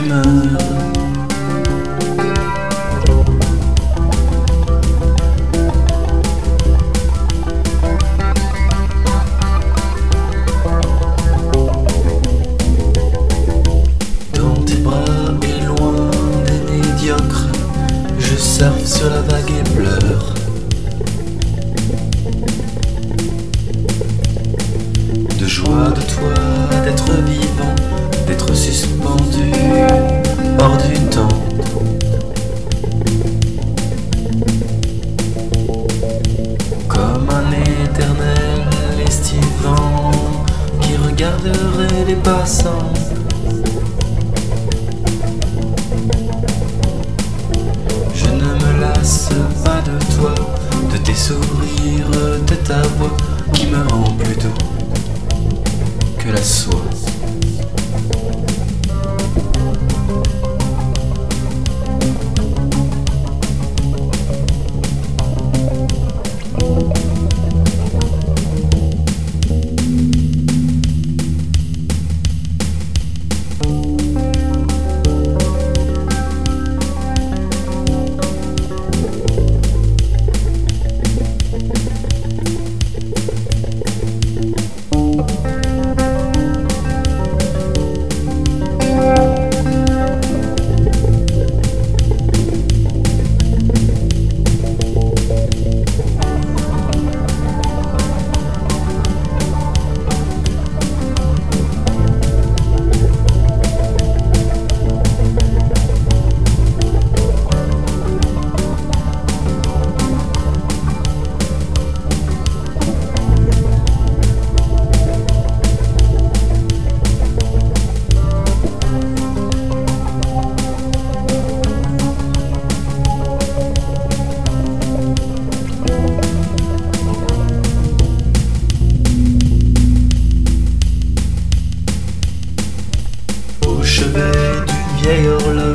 meurt. Dans tes bras et loin des médiocres, je surfe sur la vague et pleure. De joie de toi, d'être vivant, d'être suspendu hors du temps. Comme un éternel estivant qui regarderait les passants. Je ne me lasse pas de toi, de tes sourires, de ta voix qui me rend plus doux que la soie. Au chevet d'une vieille horloge,